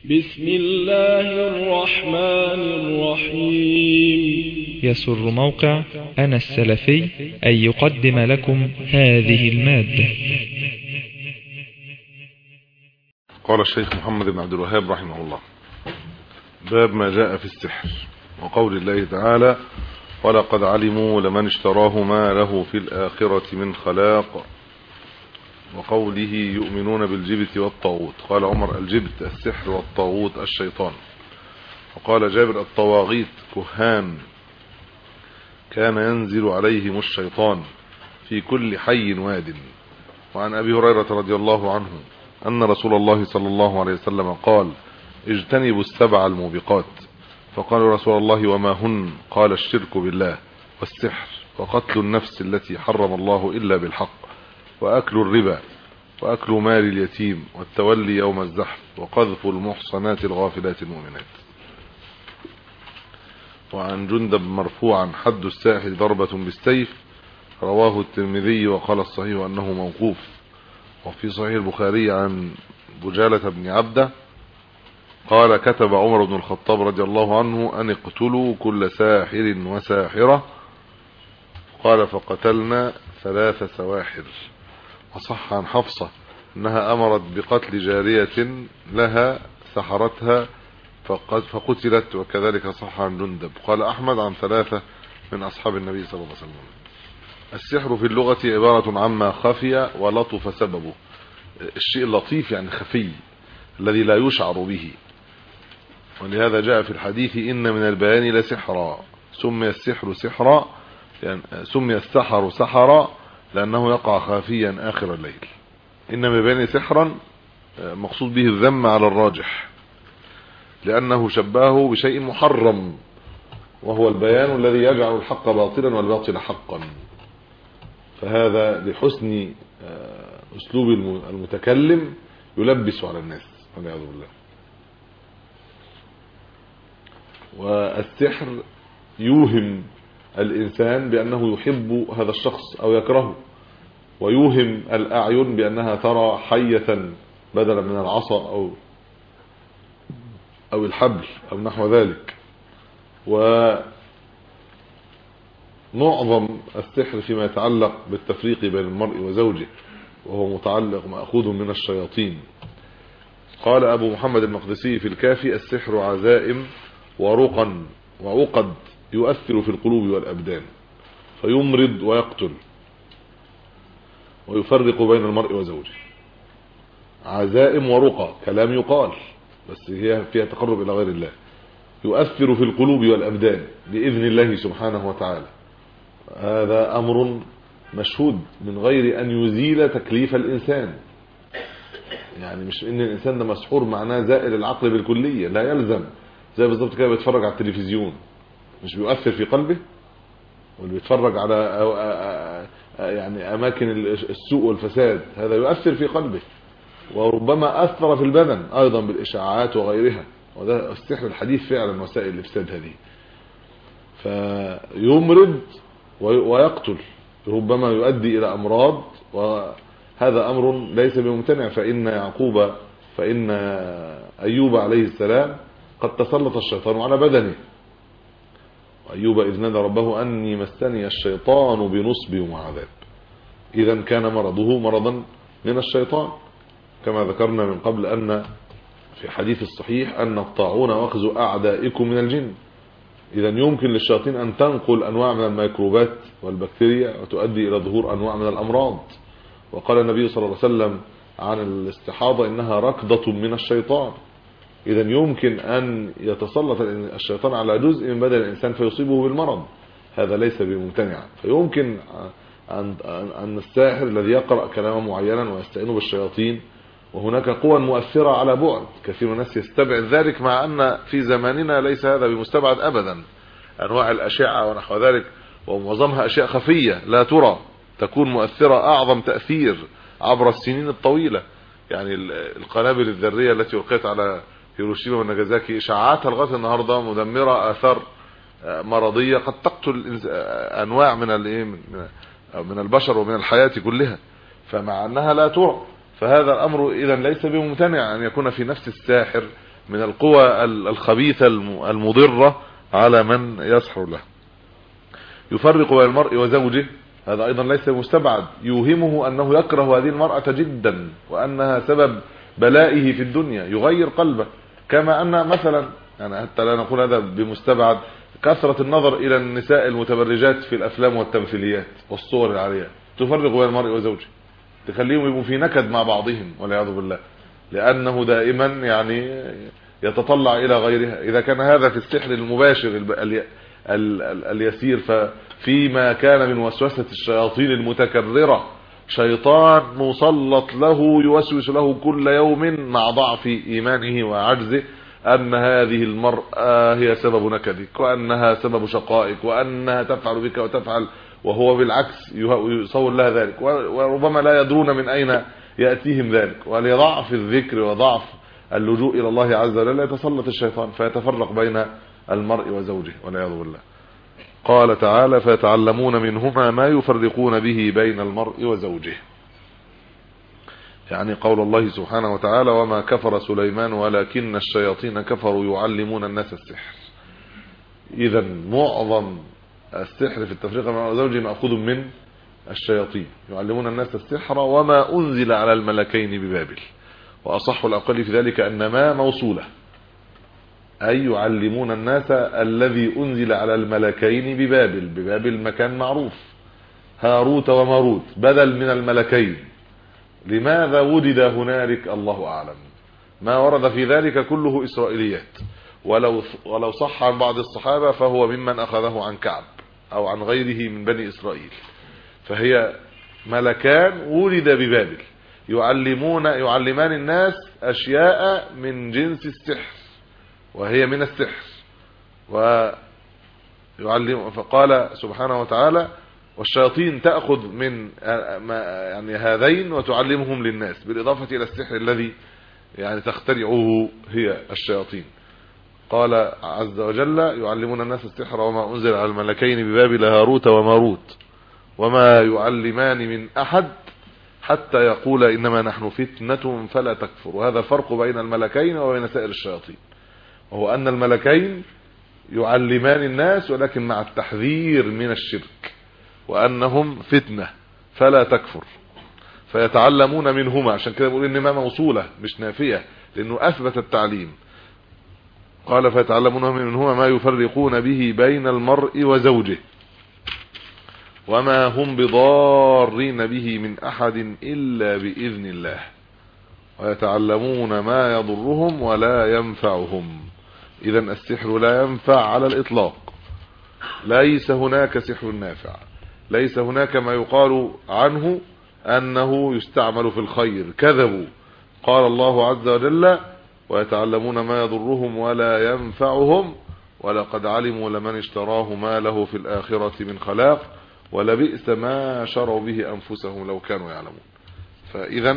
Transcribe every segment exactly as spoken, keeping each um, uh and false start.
بسم الله الرحمن الرحيم. يسر موقع أنا السلفي أن يقدم لكم هذه المادة. قال الشيخ محمد بن عبد الوهاب رحمه الله: باب ما جاء في السحر، وقول الله تعالى: ولقد علموا لمن اشتراه ما له في الآخرة من خلاق، وقوله يؤمنون بالجبت والطاغوت. قال عمر: الجبت السحر والطاغوت الشيطان. وقال جابر: الطواغيت كهان كان ينزل عليهم الشيطان في كل حي واد. وعن أبي هريرة رضي الله عنه أن رسول الله صلى الله عليه وسلم قال: اجتنبوا السبع الموبقات. فقالوا: رسول الله وما هن؟ قال: الشرك بالله، والسحر، وقتل النفس التي حرم الله إلا بالحق، وأكل الربا، وأكل مال اليتيم، والتولي يوم الزحف، وقذف المحصنات الغافلات المؤمنات. وعن جندب مرفوعا: حد الساحر ضربة بالسيف. رواه الترمذي وقال الصحيح أنه موقوف. وفي صحيح البخاري عن بجالة بن عبده قال: كتب عمر بن الخطاب رضي الله عنه أن اقتلوا كل ساحر وساحرة. قال: فقتلنا ثلاث سواحر. وصح عن حفصة أنها أمرت بقتل جارية لها سحرتها فقتلت، وكذلك صح عن جندب. قال أحمد عن ثلاثة من أصحاب النبي صلى الله عليه وسلم. السحر في اللغة عبارة عما خفي ولطف سببه. الشيء اللطيف يعني خفي الذي لا يشعر به، ولهذا جاء في الحديث: إن من البيان لسحرا. سمي السحر سحرا يعني سمي السحر سحرا لأنه يقع خافيا آخر الليل. إن من البيان سحرا مقصود به الذم على الراجح، لأنه شبهه بشيء محرم، وهو البيان الذي يجعل الحق باطلا والباطل حقا. فهذا لحسن أسلوب المتكلم يلبس على الناس والعياذ بالله. والسحر يوهم الإنسان بأنه يحب هذا الشخص أو يكرهه، ويوهم الأعين بأنها ترى حية بدلا من العصا أو أو الحبل أو نحو ذلك. ومعظم السحر فيما يتعلق بالتفريق بين المرء وزوجه، وهو متعلق مأخوذ من الشياطين. قال أبو محمد المقدسي في الكافي: السحر عزائم ورقا وعقد يؤثر في القلوب والأبدان، فيمرض ويقتل ويفرق بين المرء وزوجه. عزائم ورقى كلام يقال، بس هي فيها تقرب إلى غير الله. يؤثر في القلوب والأبدان بإذن الله سبحانه وتعالى. هذا أمر مشهود من غير أن يزيل تكليف الإنسان. يعني مش إن الإنسان ده مسحور معناه زائل العقل بالكلية، لا يلزم. زي بالضبط كده بيتفرج على التلفزيون، مش بيؤثر في قلبه؟ واللي بيتفرج على يعني أماكن السوء والفساد هذا يؤثر في قلبه، وربما أثر في البدن أيضا بالإشعاعات وغيرها. وده السحر الحديث فعلا وسائل الإفساد هذه. فيمرض ويقتل، ربما يؤدي إلى أمراض، وهذا أمر ليس بممتنع. فإن يعقوب فإن أيوب عليه السلام قد تسلط الشيطان على بدنه. أيوب إذ نادى ربه أني مسني الشيطان بنصب وعذاب. إذا كان مرضه مرضا من الشيطان، كما ذكرنا من قبل أن في حديث الصحيح أن الطاعون وأخذ أعدائكم من الجن. إذا يمكن للشياطين أن تنقل أنواع من الميكروبات والبكتيريا وتؤدي إلى ظهور أنواع من الأمراض. وقال النبي صلى الله عليه وسلم عن الاستحاضة إنها ركضة من الشيطان. إذا يمكن أن يتسلط الشيطان على جزء من بدن الإنسان فيصيبه بالمرض، هذا ليس بممتنع. فيمكن أن أن الساحر الذي يقرأ كلاما معينا ويستعين بالشياطين، وهناك قوى مؤثرة على بعد، كثير من الناس يستبعد ذلك، مع أن في زماننا ليس هذا بمستبعد أبدا. أنواع الأشعة ونحو ذلك ومعظمها أشياء خفية لا ترى، تكون مؤثرة أعظم تأثير عبر السنين الطويلة. يعني القنابل الذرية التي ألقيت على هيروشيما وناجازاكي إشعاعاتها لغاية النهاردة مدمرة، آثار مرضية قد تقتل أنواع من من البشر ومن الحياة كلها، فمع أنها لا ترى. فهذا الأمر إذن ليس بممتنع أن يكون في نفس الساحر من القوى الخبيثة المضرة على من يسحر له. يفرق بين المرء وزوجه، هذا ايضا ليس مستبعد، يوهمه انه يكره هذه المرأة جدا وانها سبب بلائه في الدنيا، يغير قلبه. كما ان مثلا يعني حتى لا نقول هذا بمستبعد، كثرة النظر الى النساء المتبرجات في الافلام والتمثيليات والصور العارية تفرق بين المرء وزوجه، تخليهم يبقوا في نكد مع بعضهم والعياذ بالله، لانه دائما يعني يتطلع الى غيرها. اذا كان هذا في السحر المباشر اليسير، ففيما كان من وسوسة الشياطين المتكررة، شيطان مسلط له يوسوس له كل يوم مع ضعف ايمانه وعجزه ان هذه المرأة هي سبب نكدك، وانها سبب شقائك، وانها تفعل بك وتفعل، وهو بالعكس يصور لها ذلك، وربما لا يدرون من اين يأتيهم ذلك. ولضعف الذكر وضعف اللجوء الى الله عز وجل يتسلط الشيطان فيتفرق بين المرء وزوجه والعياذ بالله. قال تعالى: فيتعلمون منهما ما يفرقون به بين المرء وزوجه، يعني قول الله سبحانه وتعالى: وما كفر سليمان ولكن الشياطين كفروا يعلمون الناس السحر. اذا معظم السحر في التفريق بين المرء وزوجه مأخوذ من الشياطين، يعلمون الناس السحر وما أنزل على الملكين ببابل. وأصح الأقل في ذلك أن ما موصولة، أي يعلمون الناس الذي أنزل على الملكين ببابل. ببابل مكان معروف، هاروت وماروت بدل من الملكين. لماذا وجد هنالك؟ الله أعلم. ما ورد في ذلك كله إسرائيليات، ولو ولو صح عن بعض الصحابة فهو ممن أخذه عن كعب أو عن غيره من بني إسرائيل. فهي ملكان ولد ببابل يعلمون يعلمان الناس أشياء من جنس السحر، وهي من السحر. ويعلم فقال سبحانه وتعالى: والشياطين تأخذ من يعني هذين وتعلمهم للناس، بالإضافة إلى السحر الذي يعني تخترعه هي الشياطين. قال عز وجل: يعلمون الناس السحر وما أنزل على الملكين ببابل هاروت وماروت وما يعلمان من أحد حتى يقول إنما نحن فتنة فلا تكفر. وهذا فرق بين الملكين وبين سائر الشياطين، وهو أن الملكين يعلمان الناس ولكن مع التحذير من الشرك، وأنهم فتنة فلا تكفر، فيتعلمون منهما. عشان كده بقول إن ما موصولة مش نافية، لأنه أثبت التعليم. قال: فيتعلمون منهما ما يفرقون به بين المرء وزوجه وما هم بضارين به من أحد إلا بإذن الله ويتعلمون ما يضرهم ولا ينفعهم. إذا السحر لا ينفع على الإطلاق، ليس هناك سحر نافع، ليس هناك ما يقال عنه أنه يستعمل في الخير، كذبوا. قال الله عز وجل: ويتعلمون ما يضرهم ولا ينفعهم ولقد علموا لمن اشتراه ما له في الآخرة من خلاق ولبئس ما شروا به أنفسهم لو كانوا يعلمون. فإذا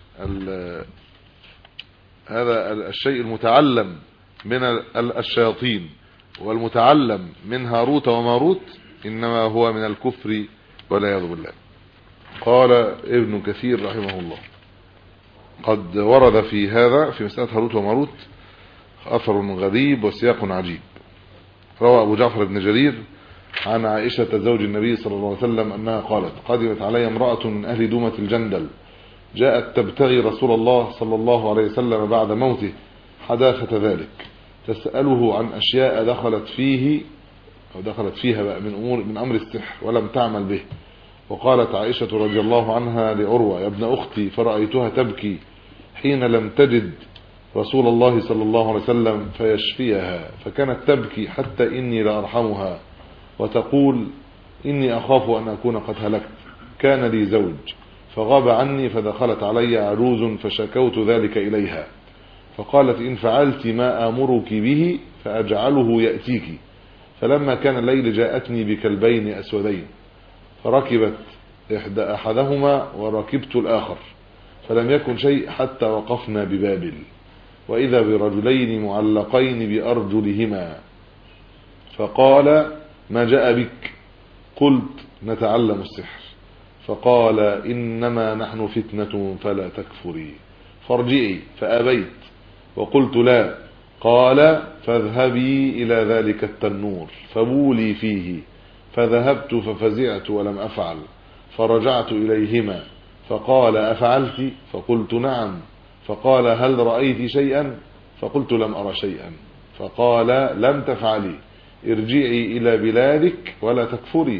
هذا الشيء المتعلم من الشياطين والمتعلم من هاروت وماروت إنما هو من الكفر والعياذ بالله. قال ابن كثير رحمه الله: قد ورد في هذا في مسألة هاروت وماروت أثر غريب وسياق عجيب. روى أبو جعفر بن جرير عن عائشة زوج النبي صلى الله عليه وسلم أنها قالت: قدمت علي امرأة من أهل دومة الجندل، جاءت تبتغي رسول الله صلى الله عليه وسلم بعد موته حداثة ذلك، تسأله عن أشياء دخلت فيه أو دخلت فيها بقى من أمور من أمر السحر ولم تعمل به. وقالت عائشة رضي الله عنها لعروة: يا ابن أختي، فرأيتها تبكي حين لم تجد رسول الله صلى الله عليه وسلم فيشفيها، فكانت تبكي حتى إني لأرحمها وتقول: إني أخاف أن أكون قد هلكت، كان لي زوج فغاب عني، فدخلت علي عجوز فشكوت ذلك إليها، فقالت: إن فعلت ما آمرك به فأجعله يأتيك. فلما كان الليل جاءتني بكلبين أسودين، فركبت إحدى أحدهما وركبت الآخر، فلم يكن شيء حتى وقفنا ببابل، وإذا برجلين معلقين بأرجلهما، فقال: ما جاء بك؟ قلت: نتعلم السحر. فقال: إنما نحن فتنة فلا تكفري، فارجعي. فأبيت وقلت: لا، قال فاذهبي إلى ذلك التنور فبولي فيه. فذهبت ففزعت ولم أفعل، فرجعت إليهما فقال أفعلت؟ فقلت نعم. فقال هل رأيت شيئا؟ فقلت لم أرى شيئا. فقال لم تفعلي، ارجعي إلى بلادك ولا تكفري.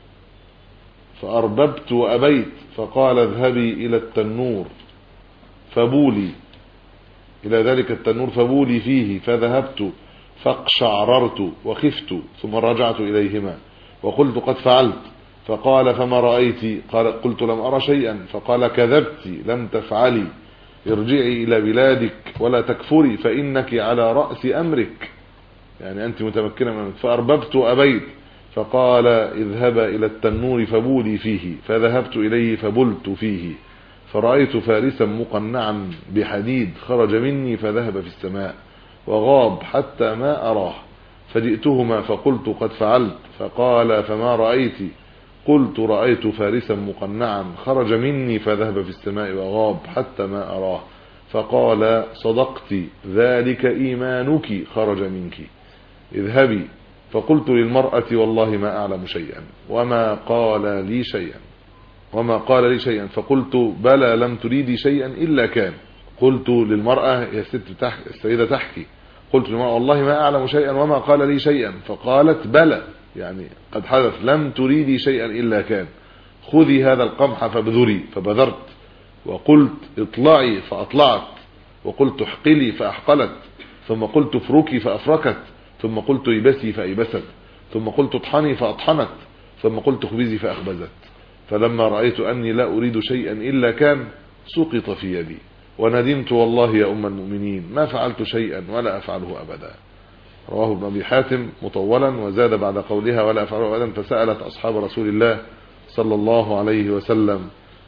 فأرببت وأبيت. فقال اذهبي إلى التنور فبولي إلى ذلك التنور فبولي فيه. فذهبت فاقشعررت وخفت، ثم رجعت إليهما وقلت قد فعلت. فقال فما رأيت؟ قال قلت لم أرى شيئا. فقال كذبت، لم تفعلي، ارجعي إلى بلادك ولا تكفري فإنك على رأس أمرك، يعني أنت متمكنة من أمرك. فأرببت وأبيت. فقال اذهبا إلى التنور فبولي فيه. فذهبت إليه فبلت فيه، فرأيت فارسا مقنعا بحديد خرج مني فذهب في السماء وغاب حتى ما أراه. فجئتهما فقلت قد فعلت. فقال فما رأيت؟ قلت رأيت فارسا مقنعا خرج مني فذهب في السماء وغاب حتى ما أراه. فقال صدقت، ذلك إيمانك خرج منك، اذهبي. فقلت للمرأة والله ما أعلم شيئا وما قال لي شيئا وما قال لي شيئا. فقلت بلى لم تريدي شيئا إلا كان. قلت للمرأة، يا ست تحكي السيدة تحكي، قلت للمرأة والله ما أعلم شيئا وما قال لي شيئا. فقالت بلى، يعني قد حدث، لم تريدي شيئا إلا كان، خذي هذا القمح فابذري. فبذرت. وقلت اطلعي فأطلعت. وقلت احقلي فأحقلت. ثم قلت افركي فأفركت. ثم قلت ايبسي فأيبست. ثم قلت اطحني فأطحنت. ثم قلت اخبزي فأخبزت. فلما رأيت أني لا أريد شيئا إلا كان سقط في يدي، وندمت والله يا أم المؤمنين ما فعلت شيئا ولا أفعله أبدا. رواه ابن أبي حاتم مطولا، وزاد بعد قولها ولا أفعله أبدا فسألت أصحاب رسول الله صلى الله عليه وسلم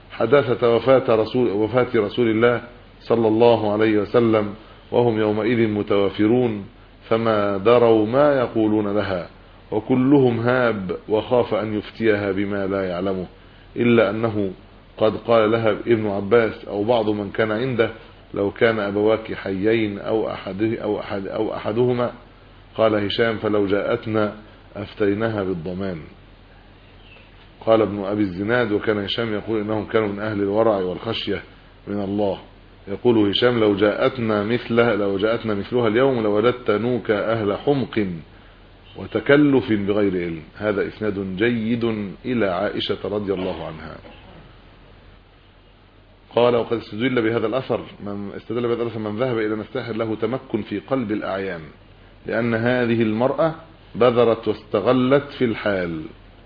حداثة وفاة رسول, وفاة رسول الله صلى الله عليه وسلم، وهم يومئذ متوافرون فما دروا ما يقولون لها، وكلهم هاب وخاف أن يفتيها بما لا يعلمه، إلا أنه قد قال لها ابن عباس أو بعض من كان عنده لو كان أبواك حيين أو, أحد أو, أحد أو أحدهما. قال هشام فلو جاءتنا أفتيناها بالضمان. قال ابن أبي الزناد وكان هشام يقول إنهم كانوا من أهل الورع والخشية من الله. يقول هشام لو جاءتنا مثلها لو جاءتنا مثلها اليوم لوجدت نوك أهل حمق وتكلف بغير علم. هذا إسناد جيد إلى عائشة رضي الله عنها. قال وقد استدل بهذا الأثر من استدل بهذا الأثر من ذهب إلى أن الساحر له تمكن في قلب الأعيان، لأن هذه المرأة بذرت واستغلت في الحال.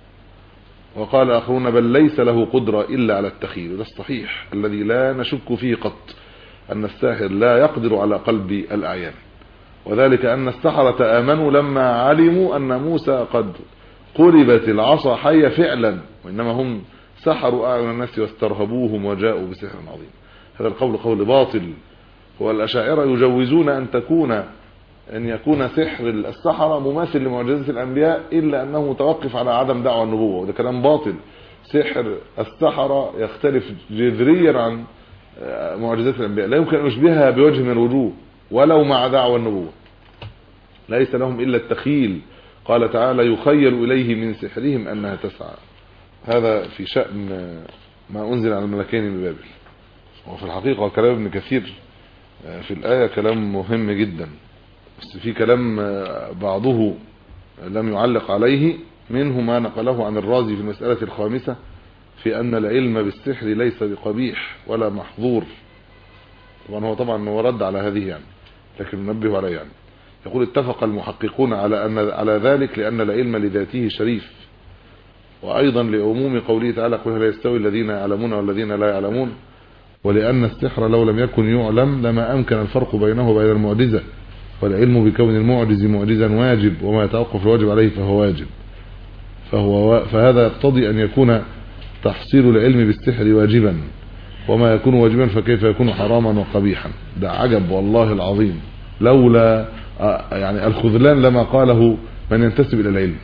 وقال آخرون بل ليس له قدرة إلا على التخيل. وده الصحيح الذي لا نشك فيه قط، أن الساحر لا يقدر على قلب الأعيان، وذلك أن السحرة آمنوا لما علموا أن موسى قد قلبت العصا حية فعلا، وإنما هم سحروا أعين الناس واسترهبوهم وجاءوا بسحر عظيم. هذا القول قول باطل. والأشاعرة يجوزون أن تكون أن يكون سحر السحرة مماثل لمعجزات الأنبياء، إلا أنه متوقف على عدم دعوة النبوة، وده كلام باطل. سحر السحرة يختلف جذريا عن معجزات الأنبياء، لا يمكن أن يشبهها بوجه من الوجوه ولو مع دعوة النبوة. ليس لهم إلا التخيل. قال تعالى يخيل إليه من سحرهم أنها تسعى. هذا في شأن ما أنزل على الملكين ببابل. وفي الحقيقة كلام ابن كثير في الآية كلام مهم جدا، بس في كلام بعضه لم يعلق عليه، منه ما نقله عن الرازي في المسألة الخامسة في أن العلم بالسحر ليس بقبيح ولا محظور. طبعا هو طبعا هو رد على هذه يعني، لكن ننبه عليه يعني. يقول اتفق المحققون على أن على ذلك لأن العلم لذاته شريف، وأيضا لعموم قوله تعالى قل هل يستوي الذين يعلمون والذين لا يعلمون، ولأن السحر لو لم يكن يعلم لما أمكن الفرق بينه وبين المعجزة، والعلم بكون المعجز معجزا واجب، وما يتوقف الواجب عليه فهو واجب، فهو فهذا يقتضي أن يكون تحصيل العلم بالسحر واجبا، وما يكون واجبا فكيف يكون حراما وقبيحا. ده عجب والله العظيم، لولا يعني الخذلان لما قاله من ينتسب إلى العلم.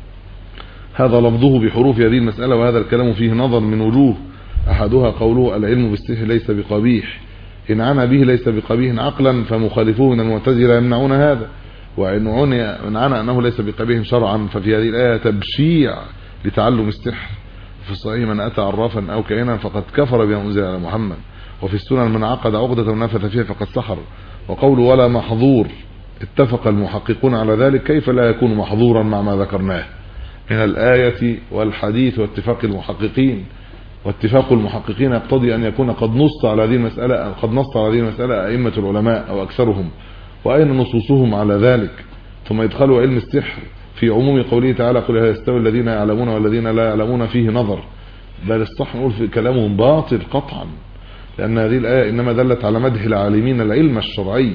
هذا لفظه بحروف هذه المسألة، وهذا الكلام فيه نظر من وجوه. أحدها قوله العلم بالسحر ليس بقبيح، إن عنا به ليس بقبيح عقلا فمخالفوه من المعتزلة يمنعون هذا، وإن عنا أنه ليس بقبيح شرعا ففي هذه الآية تبشيع لتعلم السحر. في الصحيح من أتى عرافا أو كائنا فقد كفر بما أنزل على محمد، وفي السنن من عقد عقدة ونفث فيها فقد سحر. وقول ولا محظور اتفق المحققون على ذلك، كيف لا يكون محظورا مع ما ذكرناه من الآية والحديث واتفاق المحققين؟ واتفاق المحققين يقتضي أن يكون قد نص على هذه المسألة قد نص على هذه المسألة أئمة العلماء أو أكثرهم، وأين نصوصهم على ذلك؟ ثم يدخلوا علم السحر في عموم قوله تعالى قل هل يستوي الذين يعلمون والذين لا يعلمون فيه نظر. بل الصح نقول في كلامهم باطل قطعا، لأن هذه الآية إنما دلت على مدح العالمين العلم الشرعي.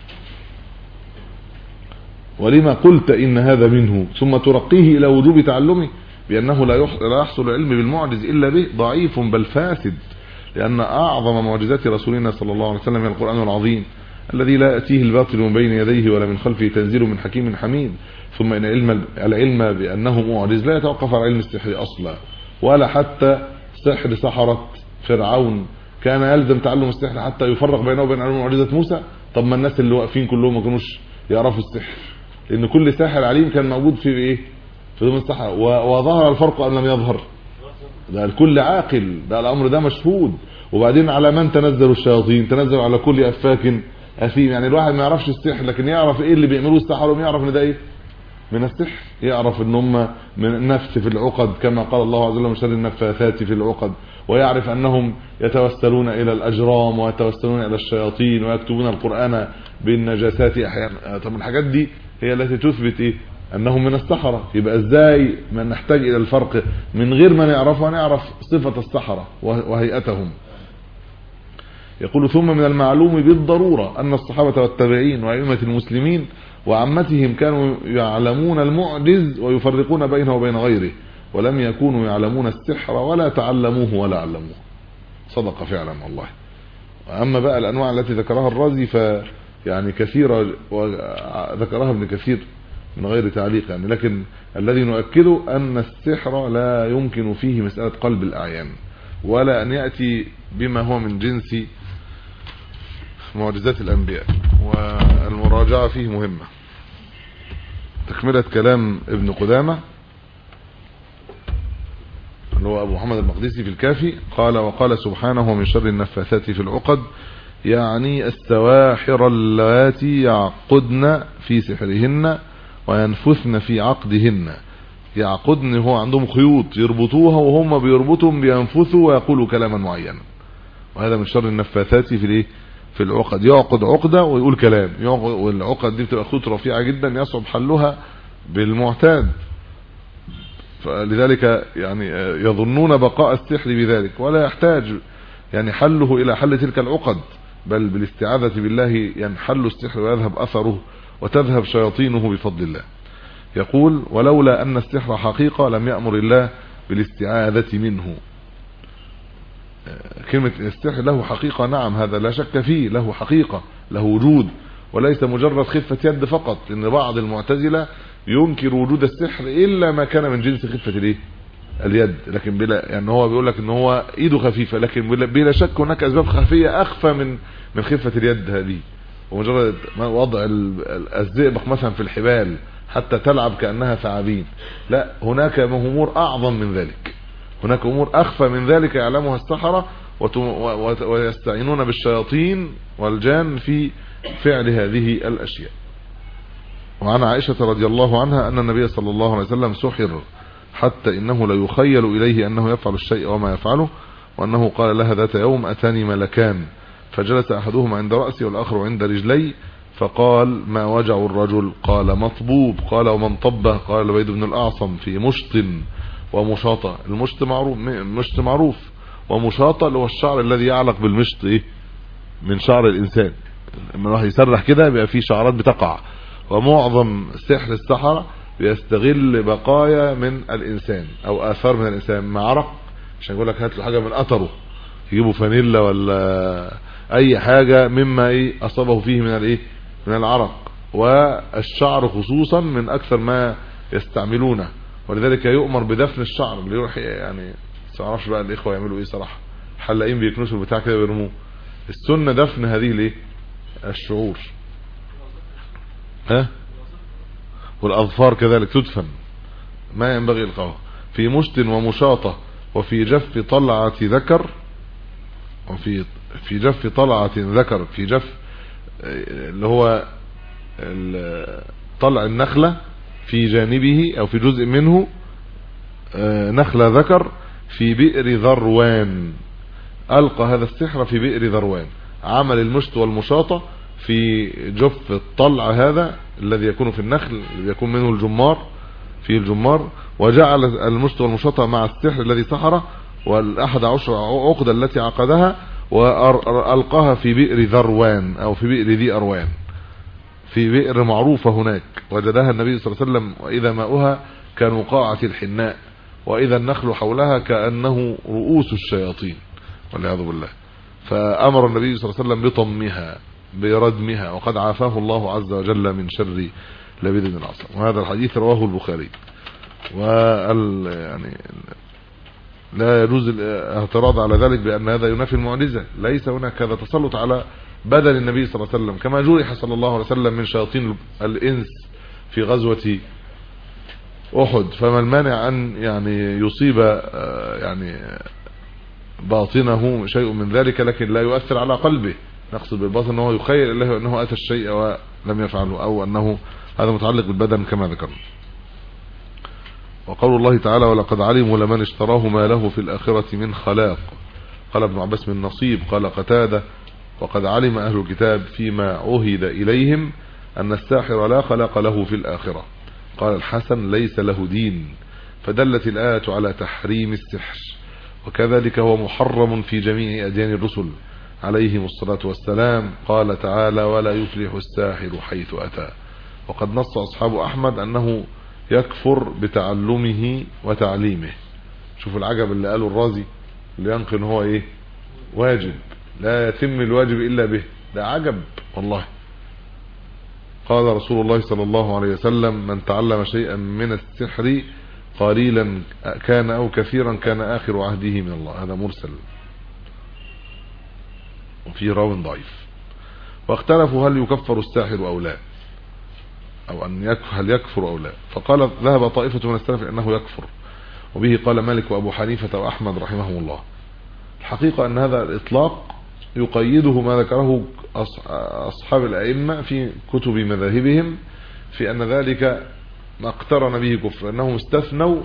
ولما قلت إن هذا منه ثم ترقيه إلى وجوب تعلمه بأنه لا يحصل العلم بالمعجز إلا به، ضعيف بل فاسد، لأن أعظم معجزات رسولنا صلى الله عليه وسلم من القرآن العظيم الذي لا يأتيه الباطل من بين يديه ولا من خلفه تنزيل من حكيم حميد. ثم إن علم العلم بأنه معجز لا يتوقف على علم السحر أصلا، ولا حتى سحر سحرة فرعون كان يلزم تعلم السحر حتى يفرق بينه وبين علم معجزة موسى. طب ما الناس اللي واقفين كلهم ما كانوش يعرفوا السحر، لأن كل ساحر عليم كان موجود في إيه؟ في ضمن السحر. وظهر الفرق أم لم يظهر؟ ده الكل عاقل، ده الأمر ده مشهود. وبعدين على من تنزل الشياطين؟ تنزل على كل أفاك أثيم. يعني الواحد ما يعرفش السحر لكن يعرف إيه اللي بيعملوه السحر، ويعرف إن ده إيه من السحر، يعرف ان هم من النفس في العقد كما قال الله عز وجل من شر النفاثات في العقد، ويعرف انهم يتوسلون الى الاجرام ويتوسلون الى الشياطين ويكتبون القرآن بالنجاسات احيانا. طب الحاجات دي هي التي تثبت ايه انهم من السحرة. يبقى ازاي ما نحتاج الى الفرق من غير ما نعرف ونعرف صفة السحرة وهيئتهم؟ يقول ثم من المعلوم بالضرورة ان الصحابة والتابعين وأئمة المسلمين وعامتهم كانوا يعلمون المعجز ويفرقون بينه وبين غيره، ولم يكونوا يعلمون السحر ولا تعلموه ولا علموه. صدق فعلا والله. واما بقى الانواع التي ذكرها الرازي ف يعني كثيرة وذكرها ابن كثير من غير تعليق يعني، لكن الذي نؤكده ان السحر لا يمكن فيه مسألة قلب الاعيان، ولا ان يأتي بما هو من جنس معجزات الانبياء، والمراجعة فيه مهمة. تكملة كلام ابن قدامة اللي هو ابو محمد المقدسي في الكافي، قال وقال سبحانه من شر النفاثات في العقد، يعني السواحر اللاتي يعقدن في سحرهن وينفثن في عقدهن. يعقدن هو عندهم خيوط يربطوها، وهم بيربطهم بينفثوا ويقولوا كلاما معينا، وهذا من شر النفاثات في الايه في العقد. يعقد عقدة ويقول كلام، والعقد دي بتبقى خيوط رفيعة جدا يصعب حلها بالمعتاد، فلذلك يعني يظنون بقاء السحر بذلك، ولا يحتاج يعني حله الى حل تلك العقد، بل بالاستعاذة بالله ينحل السحر ويذهب اثره وتذهب شياطينه بفضل الله. يقول ولولا ان السحر حقيقة لم يأمر الله بالاستعاذة منه. كلمة السحر له حقيقة، نعم هذا لا شك فيه، له حقيقة، له وجود، وليس مجرد خفة يد فقط، لأن بعض المعتزلة ينكر وجود السحر إلا ما كان من جنس خفة الايه اليد، لكن بلا يعني هو بيقول لك ان هو ايده خفيفة، لكن بلا, بلا شك هناك اسباب خفية اخفى من من خفة اليد هذه. ومجرد وضع الزئبق مثلا في الحبال حتى تلعب كأنها ثعابين، لا، هناك امور اعظم من ذلك، هناك امور اخفى من ذلك يعلمها السحرة ويستعينون بالشياطين والجان في فعل هذه الاشياء. وعن عائشة رضي الله عنها ان النبي صلى الله عليه وسلم سحر حتى انه لا يخيل اليه انه يفعل الشيء وما يفعله، وانه قال لها ذات يوم اتاني ملكان فجلس احدهما عند رأسي والاخر عند رجلي، فقال ما وجع الرجل؟ قال مطبوب. قال ومن طبه؟ قال لبيد بن الاعصم في مشط ومشاطة. المشط معروف، مشط معروف، ومشاطة اللي هو الشعر الذي يعلق بالمشط ايه من شعر الانسان، لما الواحد يسرح كده بيبقى فيه شعرات بتقع. ومعظم سحر السحرة بيستغل بقايا من الانسان او اثار من الانسان مع عرق، عشان يقول لك هات له حاجه من اثره، يجيبوا فانيلا ولا اي حاجه مما ايه اصابه فيه من الايه من العرق. والشعر خصوصا من اكثر ما يستعملونه، ولذلك يؤمر بدفن الشعر. اللي يروح يعني ما اعرفش بقى الاخوه يعملوا ايه صراحه، حلاقين بيكنسوا البتاع كده ويرموه، السنة دفن هذه الايه الشعور. ها والاظفار كذلك تدفن، ما ينبغي القاها في مشت ومشاطة وفي جف طلعة ذكر، وفي في جف طلعة ذكر، في جف اللي هو طلع النخلة في جانبه او في جزء منه نخلة ذكر في بئر ذروان. ألقى هذا السحر في بئر ذروان، عمل المشط والمشاطة في جف الطلع هذا الذي يكون في النخل الذي يكون منه الجمار في الجمار، وجعل المشط والمشاطة مع السحر الذي سحره والأحد عشر عقدة التي عقدها، وألقاها في بئر ذروان أو في بئر ذي أروان، في بئر معروفة هناك وجدها النبي صلى الله عليه وسلم، وإذا ماؤها كنقاعة الحناء وإذا النخل حولها كأنه رؤوس الشياطين والعياذ بالله. فأمر النبي صلى الله عليه وسلم بطمها بردمها، وقد عافاه الله عز وجل من شر لبيد بن العاصم. وهذا الحديث رواه البخاري. وال يعني لا يجوز الاعتراض على ذلك بأن هذا ينافي المعجزة، ليس هناك هذا تسلط على بدن النبي صلى الله عليه وسلم كما جرح صلى الله عليه وسلم من شياطين الإنس في غزوة أحد، فما المانع أن يعني يصيب يعني باطنه شيء من ذلك لكن لا يؤثر على قلبه. نقصد بالباطن أنه يخيل الله أنه أتى الشيء ولم يفعله، أو أنه هذا متعلق بالبدن كما ذكرنا. وقول الله تعالى ولقد علموا لمن اشتراه ما له في الآخرة من خلاق. قال ابن عباس من نصيب. قال قتادة وقد علم أهل الكتاب فيما عهد إليهم أن الساحر لا خلاق له في الآخرة. قال الحسن ليس له دين، فدلت الآية على تحريم السحر، وكذلك هو محرم في جميع أديان الرسل عليهم الصلاة والسلام. قال تعالى ولا يفلح الساحر حيث أتى. وقد نص أصحاب أحمد أنه يكفر بتعلمه وتعليمه. شوف العجب اللي قاله الرازي اللي ينقل هو ايه واجب، لا يتم الواجب إلا به، ده عجب والله. قال رسول الله صلى الله عليه وسلم من تعلم شيئا من السحر قليلا كان أو كثيرا كان آخر عهده من الله. هذا مرسل وفيه راو ضعيف. واختلفوا هل يكفر الساحر أو لا، أو أن يكفر هل يكفر أو لا. فقال ذهب طائفة من السلف أنه يكفر، وبه قال مالك وأبو حنيفة وأحمد رحمهم الله. الحقيقة أن هذا الإطلاق يقيده ما ذكره أصحاب الأئمة في كتب مذاهبهم في أن ذلك ما اقترن به كفر، أنهم استثنوا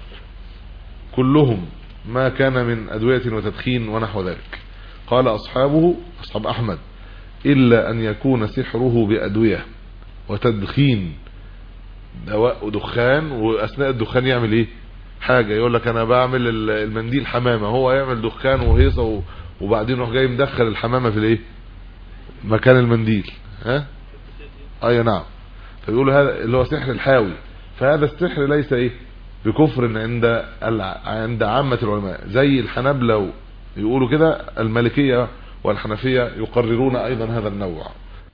كلهم ما كان من أدوية وتدخين ونحو ذلك. قال أصحابه أصحاب أحمد إلا أن يكون سحره بأدوية وتدخين، دواء ودخان، وأثناء الدخان يعمل إيه حاجة، يقول لك أنا بعمل المنديل حمامة، هو يعمل دخان وهيصة وبعدين يروح جاي مدخل الحمامة في الإيه مكان المنديل. ها أي نعم. فيقولوا هذا اللي هو سحر الحاوي. فهذا السحر ليس إيه بكفر عند عند عامة العلماء، زي الحنابلة يقولوا كده، المالكية والحنفية يقررون أيضا هذا النوع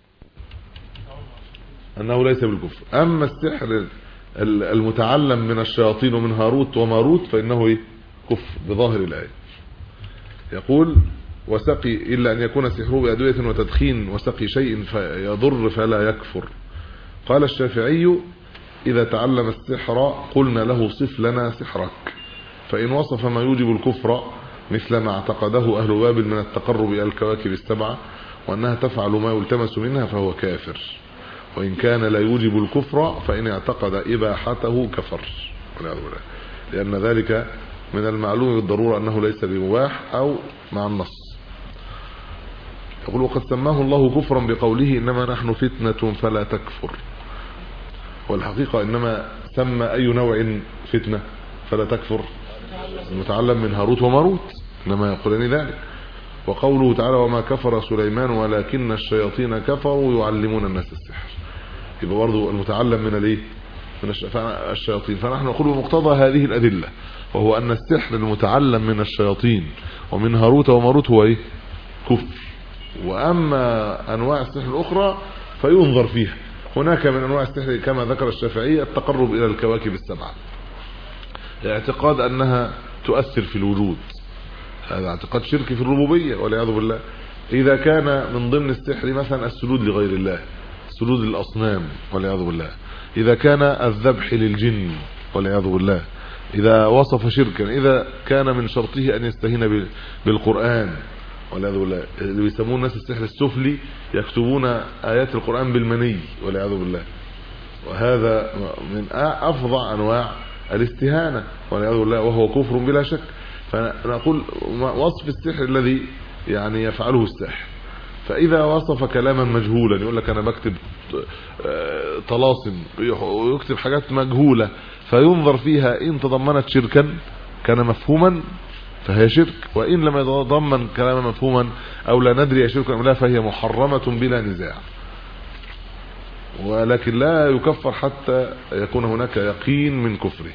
أنه ليس بالكفر. أما السحر المتعلم من الشياطين ومن هاروت وماروت فإنه إيه كفر بظاهر الآية. يقول وسقي إلا أن يكون سحره بأدوية وتدخين وسقي شيء فيضر فلا يكفر. قال الشافعي إذا تعلم السحر قلنا له صف لنا سحرك، فإن وصف ما يوجب الكفر مثل ما اعتقده أهل بابل من التقرب إلى الكواكب السبعة وأنها تفعل ما يلتمس منها فهو كافر، وإن كان لا يوجب الكفر فإن اعتقد إباحته كفر، لأن ذلك من المعلوم بالضرورة أنه ليس بمباح أو مع النص. يقول وقد سماه الله كفرا بقوله إنما نحن فتنة فلا تكفر، والحقيقة إنما سمى أي نوع فتنة فلا تكفر المتعلم من هاروت وماروت، إنما يقولون ذلك. وقوله تعالى وما كفر سليمان ولكن الشياطين كفروا يعلمون الناس السحر، يبقى برضو المتعلم من الايه من الشياطين. فنحن نقول بمقتضى هذه الأدلة، وهو أن السحر المتعلم من الشياطين ومن هاروت وماروت هو ايه كفر. وأما أنواع السحر الأخرى فينظر فيها. هناك من أنواع السحر كما ذكر الشافعي التقرب إلى الكواكب السبعة، اعتقاد أنها تؤثر في الوجود، هذا اعتقاد شرك في الربوبية والعياذ بالله. إذا كان من ضمن السحر مثلا السجود لغير الله، سجود للأصنام والعياذ بالله، إذا كان الذبح للجن والعياذ بالله، إذا وصف شركا، إذا كان من شرطه أن يستهين بالقرآن والعياذ بالله، اللي بيسموه الناس السحر السفلي، يكتبون آيات القرآن بالمني والعياذ بالله، وهذا من أفظع أنواع الاستهانة والعياذ بالله، وهو كفر بلا شك. فنقول وصف السحر الذي يعني يفعله الساحر. فإذا وصف كلاما مجهولا، يقول لك أنا بكتب طلاسم ويكتب حاجات مجهولة، فينظر فيها إن تضمنت شركا كان مفهوما فهي شرك، وإن لم يتضمن كلاما مفهوما أو لا ندري شركا أم لا فهي محرمة بلا نزاع، ولكن لا يكفر حتى يكون هناك يقين من كفره.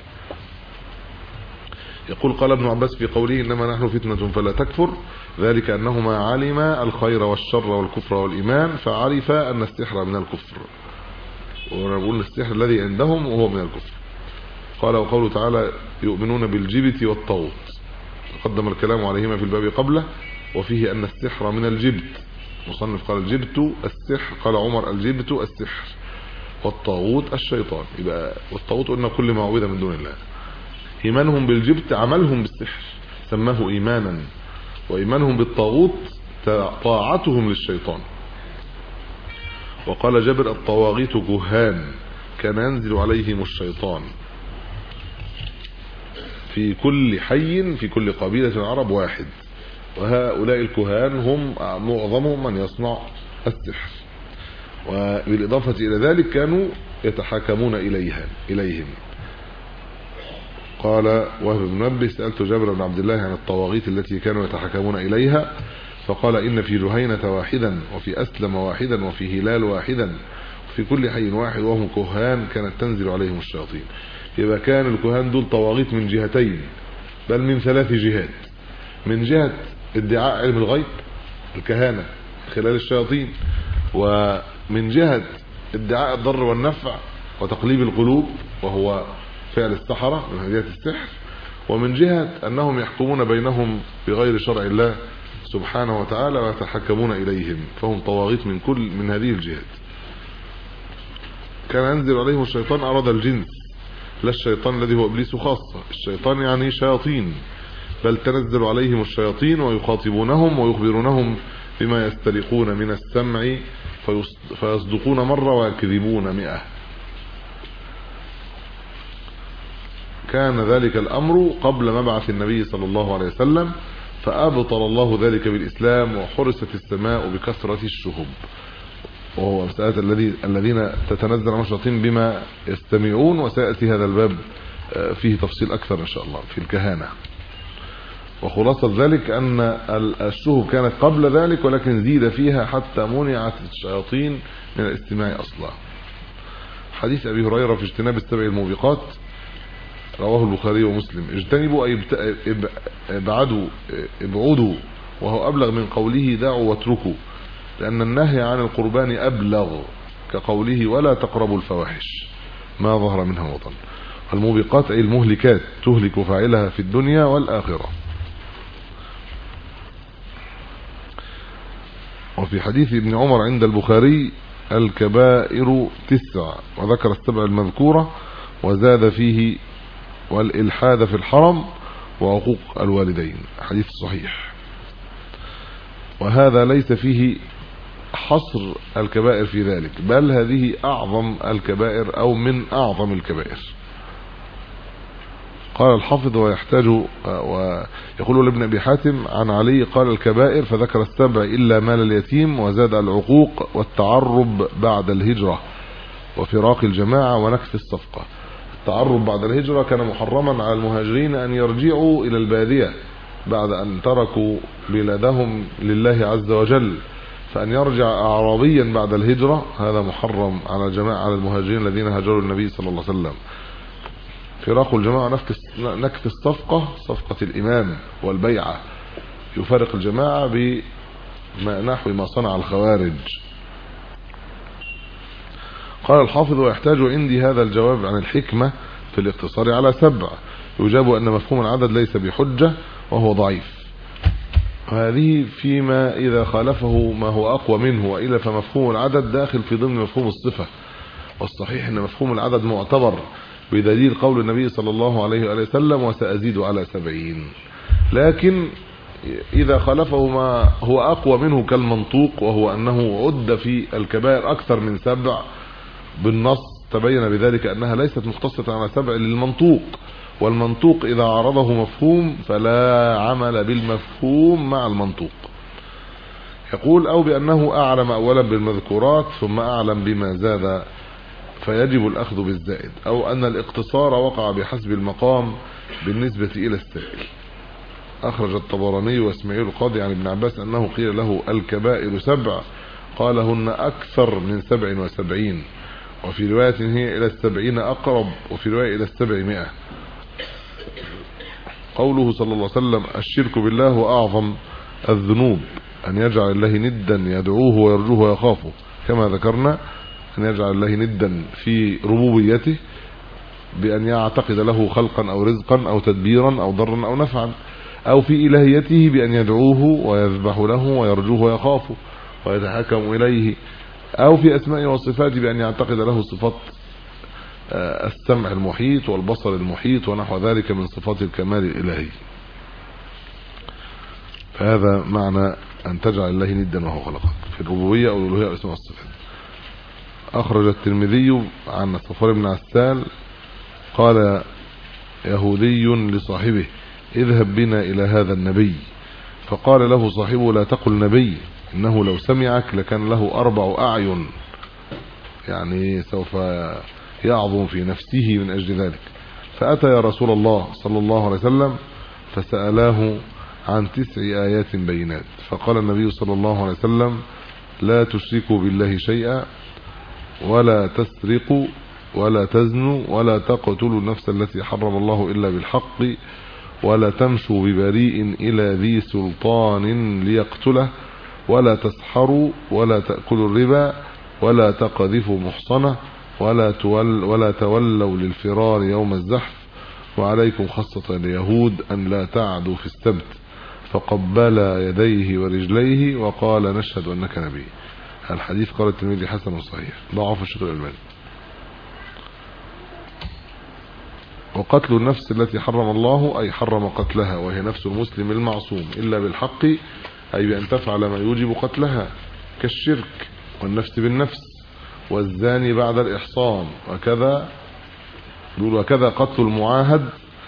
يقول قال ابن عباس في قوله إنما نحن فتنة فلا تكفر، ذلك أنهما علم الخير والشر والكفر والإيمان، فعرف أن السحر من الكفر، ونقول السحر الذي عندهم وهو من الكفر. قال وقوله تعالى يؤمنون بالجبت والطاغوت، قدم الكلام عليهما في الباب قبله، وفيه أن السحر من الجبت، مصنف قال الجبت السحر، قال عمر الجبت السحر، والطاغوت الشيطان. يبقى والطاغوت قلنا كل ما عبد من دون الله. إيمانهم بالجبت عملهم بالسحر سماه إيمانا، وإيمانهم بالطاغوت طاعتهم للشيطان. وقال جابر الطواغيت كهان كان ينزل عليهم الشيطان في كل حي في كل قبيلة العرب واحد، وهؤلاء الكهان هم معظمهم من يصنع السحر، وبالإضافة إلى ذلك كانوا يتحاكمون إليها إليهم. قال وهب بن منبه سألت جابر بن عبد الله عن الطواغيت التي كانوا يتحاكمون إليها، فقال إن في جهينة واحدا، وفي أسلم واحدا، وفي هلال واحدا، وفي كل حي واحد، وهم كهان كانت تنزل عليهم الشياطين. يبقى كان الكهان دول طواغيت من جهتين، بل من ثلاث جهات. من جهة ادعاء علم الغيب الكهانة خلال الشياطين، ومن جهة ادعاء الضر والنفع وتقليب القلوب وهو فعل السحرة من هدية السحر، ومن جهة أنهم يحكمون بينهم بغير شرع الله سبحانه وتعالى ويتحكمون إليهم، فهم طواغيت من كل من هذه الجهات. كان ينزل عليهم الشيطان، أراد الجنس لا الشيطان الذي هو إبليس خاصة، الشيطان يعني شياطين، بل تنزل عليهم الشياطين ويخاطبونهم ويخبرونهم بما يسترقون من السمع فيصدقون مرة ويكذبون مئة. كان ذلك الأمر قبل مبعث النبي صلى الله عليه وسلم، فأبطل الله ذلك بالإسلام، وحرست السماء بكثرة الشهب، وهو مسألة الذي الذين تتنزل عليهم الشياطين بما يستمعون، وسيأتي هذا الباب فيه تفصيل أكثر إن شاء الله في الكهانة. وخلاصة ذلك أن الشهب كانت قبل ذلك، ولكن زيد فيها حتى منعت الشياطين من الاستماع أصلا. حديث أبي هريرة في اجتناب السبع الموبقات رواه البخاري ومسلم. اجتنبوا أي ابعدوا ابعدوا، وهو أبلغ من قوله دعوا واتركوا، لأن النهي عن القربان أبلغ، كقوله ولا تقربوا الفواحش ما ظهر منها وطن. الموبقات أي المهلكات، تهلك فاعلها في الدنيا والآخرة. وفي حديث ابن عمر عند البخاري الكبائر تسع، وذكر السبع المذكورة وزاد فيه والإلحاد في الحرم وعقوق الوالدين، حديث صحيح. وهذا ليس فيه حصر الكبائر في ذلك، بل هذه أعظم الكبائر أو من أعظم الكبائر. قال الحافظ ويحتاج، ويقول لابن أبي حاتم عن علي قال الكبائر، فذكر السبع إلا مال اليتيم، وزاد العقوق والتعرب بعد الهجرة وفراق الجماعة ونكث الصفقة. التعرب بعد الهجرة كان محرما على المهاجرين أن يرجعوا إلى البادية بعد أن تركوا بلادهم لله عز وجل، فأن يرجع أعرابيا بعد الهجرة هذا محرم على جماعة على المهاجرين الذين هاجروا النبي صلى الله عليه وسلم. فراق الجماعة نكث الصفقة، صفقة الإمام والبيعة، يفارق الجماعة بنحو ما صنع الخوارج. قال الحافظ ويحتاج عندي هذا الجواب عن الحكمة في الاقتصار على سبع، يجاب أن مفهوم العدد ليس بحجة وهو ضعيف. هذه فيما إذا خالفه ما هو أقوى منه، وإلا فمفهوم العدد داخل في ضمن مفهوم الصفة. والصحيح أن مفهوم العدد معتبر بدليل قول النبي صلى الله عليه وآله وسلم وسأزيد على سبعين. لكن إذا خالفه ما هو أقوى منه كالمنطوق، وهو أنه عد في الكبائر أكثر من سبع بالنص، تبين بذلك أنها ليست مختصة على سبع للمنطوق، والمنطوق إذا عرضه مفهوم فلا عمل بالمفهوم مع المنطوق. يقول أو بأنه أعلم أولا بالمذكورات ثم أعلم بما زاد فيجب الأخذ بالزائد، أو أن الاقتصار وقع بحسب المقام بالنسبة إلى السائل. أخرج الطبراني واسماعيل القاضي عن ابن عباس أنه قيل له الكبائر سبع قال هن أكثر من سبع وسبعين، وفي رواية هي إلى السبعين أقرب، وفي رواية إلى السبعمائة. قوله صلى الله عليه وسلم الشرك بالله وأعظم الذنوب أن يجعل الله ندا يدعوه ويرجوه ويخافه، كما ذكرنا أن يجعل الله ندا في ربوبيته بأن يعتقد له خلقا أو رزقا أو تدبيرا أو ضرا أو نفعا، أو في إلهيته بأن يدعوه ويذبح له ويرجوه ويخافه ويتحكم إليه، أو في أسماء وصفاته بأن يعتقد له صفات السمع المحيط والبصر المحيط ونحو ذلك من صفات الكمال الإلهي. فهذا معنى أن تجعل الله ندا وهو خلقك في الربوبية أو الألوهية أو اسم والصفات. أخرج الترمذي عن صفوان بن عسال قال يهودي لصاحبه اذهب بنا إلى هذا النبي، فقال له صاحبه لا تقل نبي، إنه لو سمعك لكان له أربع أعين، يعني سوف يعظم في نفسه من أجل ذلك. فأتى يا رسول الله صلى الله عليه وسلم فسألاه عن تسع آيات بينات، فقال النبي صلى الله عليه وسلم لا تشركوا بالله شيئا ولا تسرقوا ولا تزنوا ولا تقتلوا النفس التي حرم الله إلا بالحق ولا تمشوا ببريء إلى ذي سلطان ليقتله ولا تسحروا ولا تأكلوا الربا ولا تقذفوا محصنة ولا تول ولا تولوا للفرار يوم الزحف وعليكم خاصة اليهود أن لا تعدوا في السبت، فقبل يديه ورجليه وقال نشهد أنك نبي. الحديث قال الترمذي حسن صحيح، ضعف الشيخ الألباني. وقتل النفس التي حرم الله أي حرم قتلها، وهي نفس المسلم المعصوم إلا بالحق، أي بأن تفعل ما يوجب قتلها كالشرك والنفس بالنفس والزاني بعد الإحصان، وكذا يقول وكذا قتل المعاهد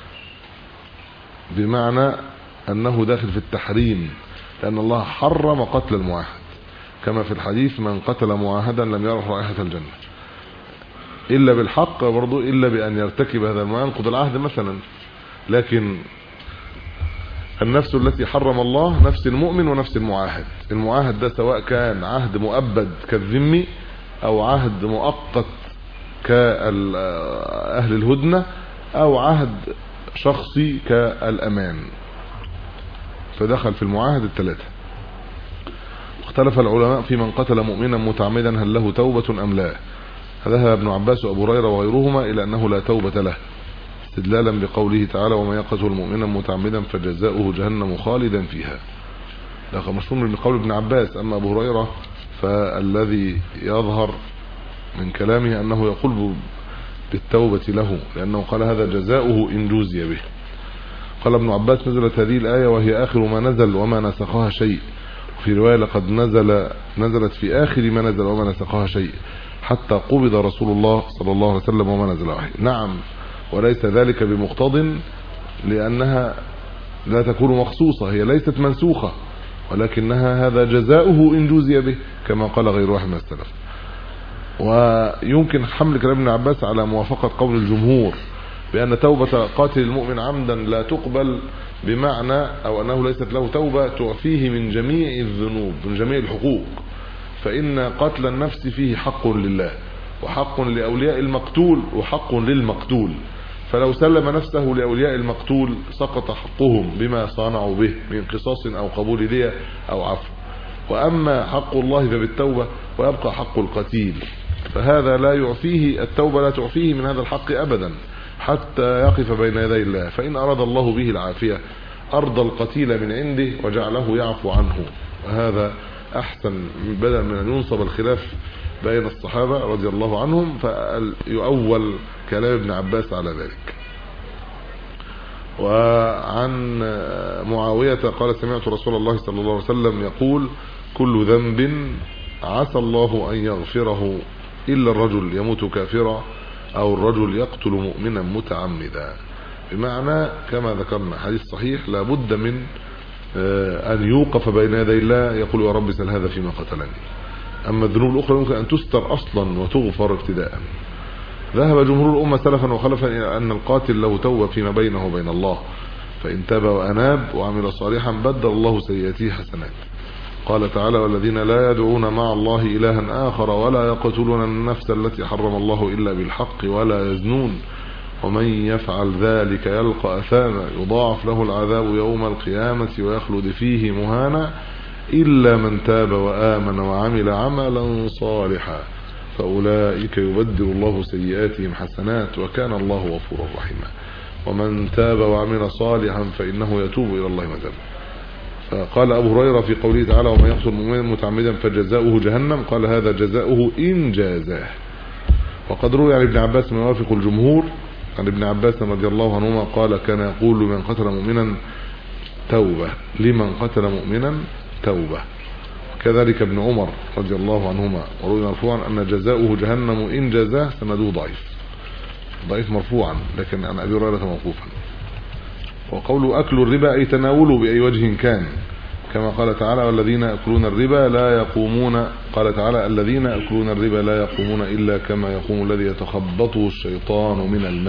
بمعنى أنه داخل في التحريم، لأن الله حرم قتل المعاهد، كما في الحديث من قتل معاهدا لم يرح رائحة الجنة إلا بالحق، برضو إلا بأن يرتكب هذا ما ينقض العهد مثلا. لكن النفس التي حرم الله نفس المؤمن ونفس المعاهد. المعاهد ده سواء كان عهد مؤبد كالذمي أو عهد مؤقت كأهل الهدنة أو عهد شخصي كالأمان، فدخل في المعاهد الثلاثة. اختلف العلماء في من قتل مؤمنا متعمدا هل له توبة أم لا. ذهب ابن عباس وابو هريره وغيرهما الى انه لا توبة له، استدلالا بقوله تعالى ومن يقتل مؤمنا متعمدا فجزاؤه جهنم خالدا فيها. ده مشهور من قول ابن عباس. اما ابو هريره فالذي يظهر من كلامه انه يقول بالتوبة له، لانه قال هذا جزاؤه ان جوزي به. قال ابن عباس نزلت هذه الآية وهي آخر ما نزل وما نسخها شيء، في رواية لقد نزل نزلت في آخر ما نزل وما نسخها شيء حتى قبض رسول الله صلى الله عليه وسلم وما نزل وحي. نعم، وليس ذلك بمقتض، لأنها لا تكون مخصوصة، هي ليست منسوخة، ولكنها هذا جزاؤه إن جوزي به كما قال غير واحد من السلف. ويمكن حمل كلام ابن عباس على موافقة قول الجمهور بأن توبة قاتل المؤمن عمدا لا تقبل، بمعنى أو أنه ليست له توبة تعفيه من جميع الذنوب من جميع الحقوق، فإن قتل النفس فيه حق لله وحق لأولياء المقتول وحق للمقتول، فلو سلم نفسه لأولياء المقتول سقط حقهم بما صنعوا به من قصاص أو قبول دية أو عفو. وأما حق الله فبالتوبة ويبقى حق القتيل، فهذا لا يعفيه، التوبة لا تعفيه من هذا الحق أبدا حتى يقف بين يدي الله، فإن أراد الله به العافية أرضى القتيل من عنده وجعله يعفو عنه. وهذا أحسن بدل من أن ينصب الخلاف بين الصحابة رضي الله عنهم، فيؤول كلام ابن عباس على ذلك. وعن معاوية قال سمعت رسول الله صلى الله عليه وسلم يقول كل ذنب عسى الله أن يغفره إلا الرجل يموت كافرا أو الرجل يقتل مؤمنا متعمدا. بمعنى كما ذكرنا حديث صحيح لا بد من أن يوقف بين يدي الله يقول يا رب سل هذا فيما قتلني. أما الذنوب الأخرى ممكن أن تستر أصلا وتغفر ابتداء. ذهب جمهور الأمة سلفا وخلفا إلى أن القاتل له توبة فيما بينه وبين الله، فإن تاب وأناب وعمل صالحا بدل الله سيئاته حسنات. قال تعالى والذين لا يدعون مع الله إلها آخر ولا يقتلون النفس التي حرم الله إلا بالحق ولا يزنون ومن يفعل ذلك يلقى أثاما يضاعف له العذاب يوم القيامة ويخلد فيه مهانا إلا من تاب وآمن وعمل عملا صالحا فأولئك يبدل الله سيئاتهم حسنات وكان الله غفورا رحيما. ومن تاب وعمل صالحا فإنه يتوب إلى الله متابا. فقال أبو هريرة في قوله تعالى ومن يقتل مؤمنا متعمدا فجزاؤه جهنم قال هذا جزاؤه إن جازاه. وقد روي عن ابن عباس ما يوافق الجمهور عن ابن عباس رضي الله عنهما قال كان يقول لمن قتل مؤمنا توبة لمن قتل مؤمنا توبة. كذلك ابن عمر رضي الله عنهما وروي مرفوعا أن جزاؤه جهنم إن جزاه سنده ضعيف ضعيف مرفوعا لكن عن أبي هريرة موقوفا. وقول أكل الربا أي تناوله بأي وجه كان كما قال تعالى والذين يأكلون الربا لا يقومون قال تعالى الذين يأكلون الربا لا يقومون إلا كما يقوم الذي يتخبطه الشيطان من المس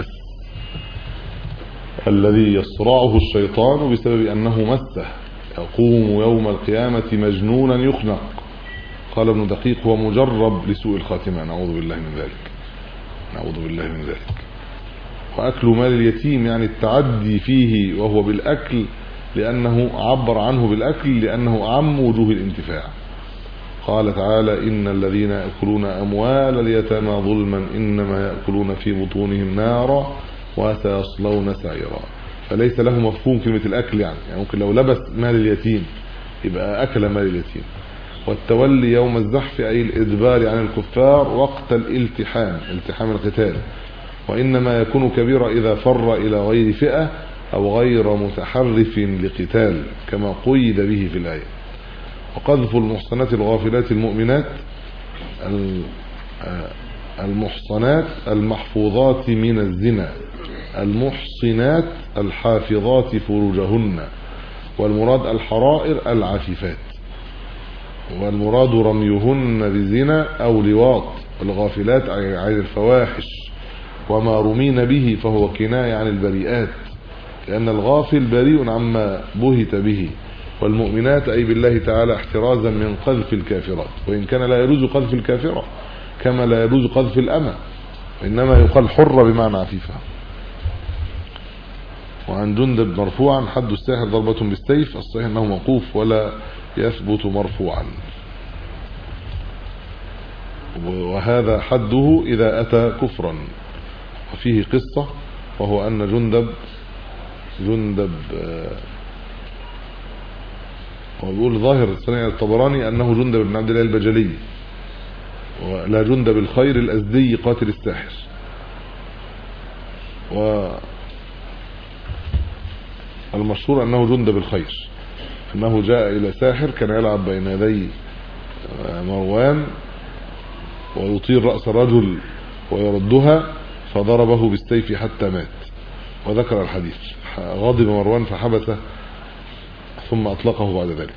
الذي يصرعه الشيطان بسبب أنه مسه يقوم يوم القيامة مجنونا يخنق. قال ابن دقيق هو مجرب لسوء الخاتمة نعوذ بالله من ذلك نعوذ بالله من ذلك. وأكل مال اليتيم يعني التعدي فيه وهو بالأكل لأنه عبر عنه بالأكل لأنه أعم وجوه الانتفاع. قال تعالى إن الذين يأكلون أموال اليتامى ظلما إنما يأكلون في بطونهم نارا وسيصلون سعيرا. فليس له مفهوم كلمة الأكل يعني, يعني ممكن لو لبس مال اليتيم يبقى أكل مال اليتيم. والتولي يوم الزحف أي الإدبار عن الكفار وقت الالتحام التحام القتال وإنما يكون كبيرا إذا فر إلى غير فئة أو غير متحرف لقتال كما قيد به في الآية. وقذف المحصنات الغافلات المؤمنات المحصنات المحفوظات من الزنا المحصنات الحافظات فروجهن والمراد الحرائر العفيفات والمراد رميهن بزنا أو لواط الغافلات عن الفواحش وما رمين به فهو كناية عن البريئات لأن الغافل بريء عما بهت به والمؤمنات أي بالله تعالى احترازا من قذف الكافرات وإن كان لا يجوز قذف الكافرة كما لا يجوز قذف الأمة وإنما يقال حرة بمعنى عفيفة. وعن جندب مرفوعا حد الساحر ضربة بالسيف الصحيح أنه موقوف ولا يثبت مرفوعا وهذا حده إذا أتى كفرا. وفيه قصة وهو أن جندب جندب ويقول ظاهر السنة الطبراني أنه جندب بن عبد الله البجلي ولا جندب الخير الأزدي قاتل الساحر. والمشهور أنه جندب الخير أنه جاء إلى ساحر كان يلعب بين يدي مروان ويطير رأس رجل ويردها فضربه بالسيف حتى مات وذكر الحديث. غضب مروان فحبسه ثم أطلقه بعد ذلك.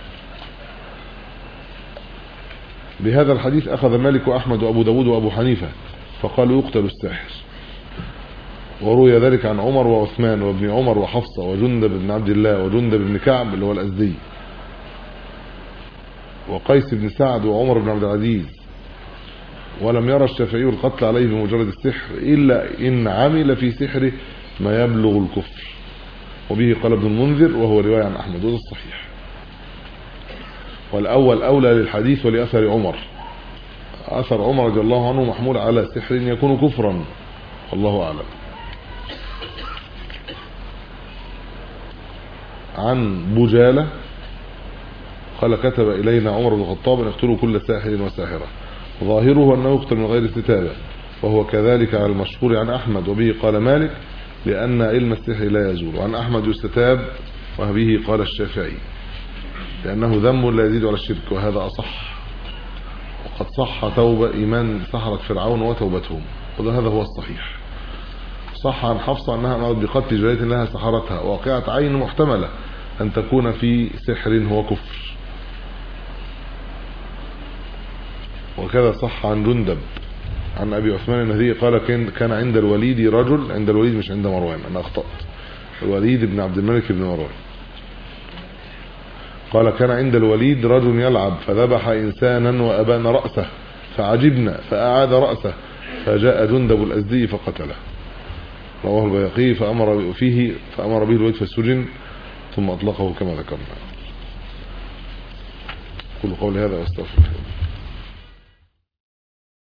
بهذا الحديث أخذ مالك وأحمد وأبو داود وأبو حنيفة فقالوا يقتل الساحر. وروي ذلك عن عمر وعثمان وابن عمر وحفصة وجندب بن عبد الله وجندب بن كعب اللي هو الأزدي وقيس بن سعد وعمر بن عبد العزيز. ولم يرى الشافعي القتل عليه بمجرد السحر إلا إن عمل في سحره ما يبلغ الكفر وبه قال ابن المنذر وهو رواية عن أحمد وذا الصحيح. والأول أولى للحديث ولأثر عمر أثر عمر رضي الله عنه محمول على سحر يكون كفرا والله أعلم. عن بجالة قال كتب إلينا عمر بن الخطاب أن يقتلوا كل ساحر وساحرة، ظاهره أنه يقتل من غير استتابة، وهو كذلك على المشهور عن أحمد، وبه قال مالك لأن علم السحر لا يزول، وعن أحمد يستتاب، وبه قال الشافعي لأنه ذنب لا يزيد على الشرك، وهذا أصح. وقد صح توبة إيمان سحرة فرعون وتوبتهم، وهذا هو الصحيح. صح عن حفصة أنها أمرت بقتل جارية لها سحرتها، واقعة عين محتملة أن تكون في سحر هو كفر. وكذا صح عن جندب عن أبي عثمان النهدي قال كان عند الوليد رجل، عند الوليد مش عند مروان، أنا أخطأت، الوليد بن عبد الملك بن مروان قال كان عند الوليد رجل يلعب فذبح إنسانا وأبان رأسه فعجبنا فأعاد رأسه فجاء جندب الأزدي فقتله. رواه البيهقي فأمر فيه فأمر به الوليد فالسجن ثم أطلقه كما ذكرنا. كل قول هذا واستغفر الله.